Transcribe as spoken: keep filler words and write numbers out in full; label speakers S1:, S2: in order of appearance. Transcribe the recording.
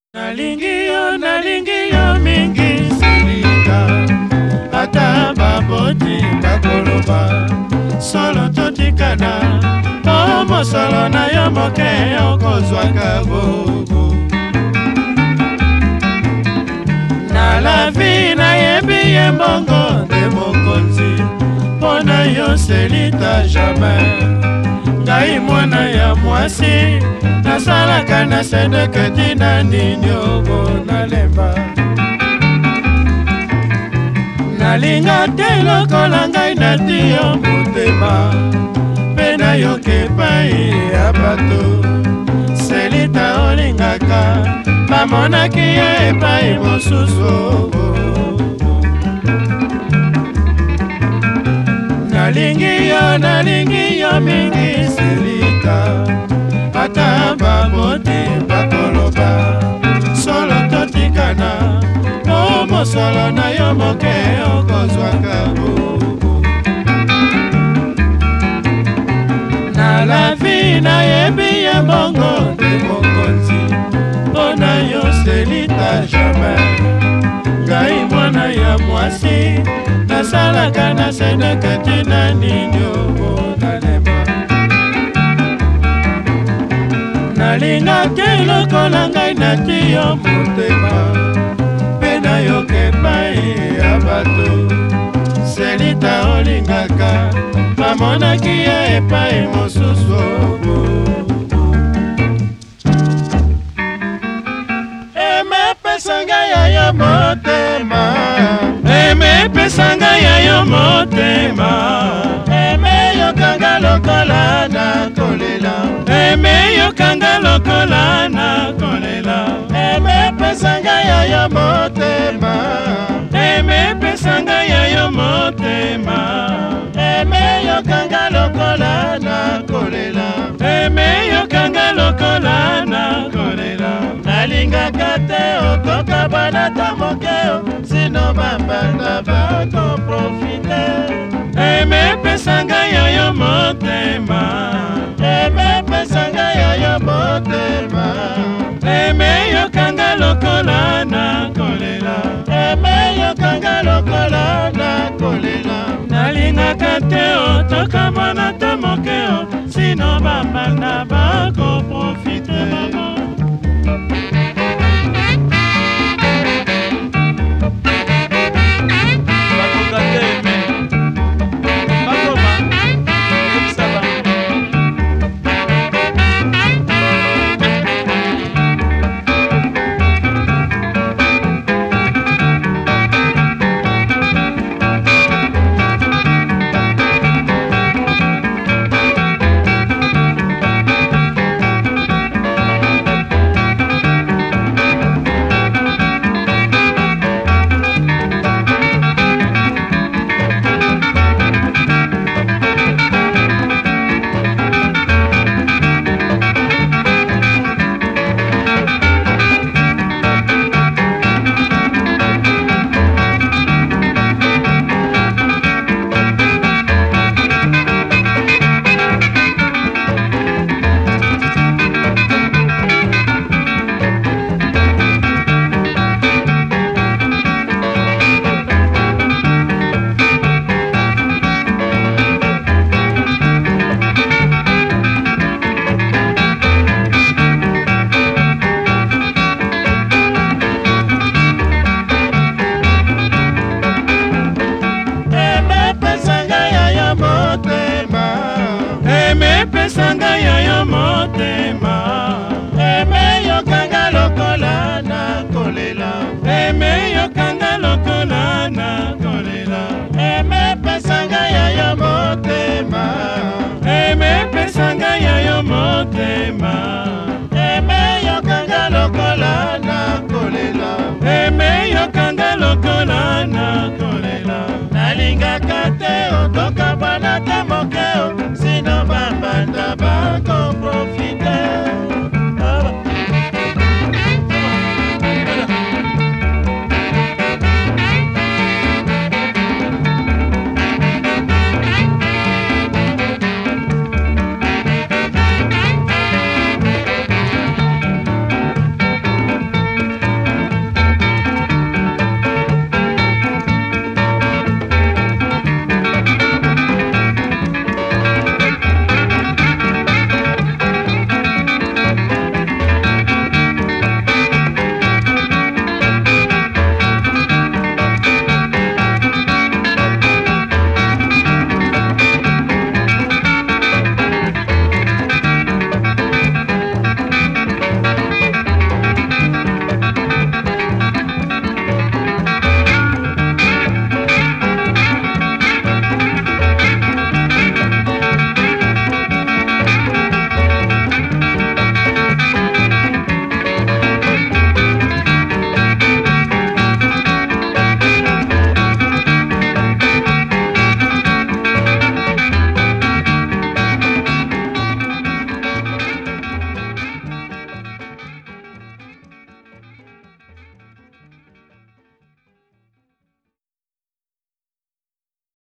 S1: Nalingi yo, nalingi yo mingi silika. Ata baboti bakoloba solo totikana. O mosolo na yo moke okozwaka bobo. Na la vie na yebi ye mbongo de mokonzi. Pona yo selita jamais. Ngai mwana ya mwasi nasalaka na sedeke tina nini obo nalemba. Nalinga te lokola ngai nati yo motema. Mpe nayoka epai ya bato. Selita olingaka bamonaki ye epai mosusu. Nalingi yo, nalingi yo mingi Selita. Ata baboti bakoloba solo totikana. O mosolo na yo moke okozwaka bubu. Na la vie na yebi ye mbongo de mokonzi. Pona yo Selita jamais. Ngai mwana ya mwasi nasalaka na sedeke tina nini obo nalemba. Nalinga te lokola ngai nati yo motema. Mpe nayoka epai ya bato. Selita olingaka bamonaki ye epai mosusu. Emepesa ngai ya yo motema. Emepesa ngai ya yo motema. Eme yokanga lokola na kolela. Eme yokanga lokola na kolela. Emepesa ngai ya yo motema. Emepesa ngai ya yo motema. Eme yokanga lokola na kolela. Eme yokanga lokola na kolela. Nalingaka te okoka bana ta mokeo. Sino bambanda bako profite. Emepesa ngai ya yo motema. Emepesa ngai ya yo motema. Eme yokanga lokola na kolela. Eme yokanga lokola na kolela. Nalingaka te otoka mwana ta mokeo. Sino bambanda bako profite. Emepesa ngai ya yo motema.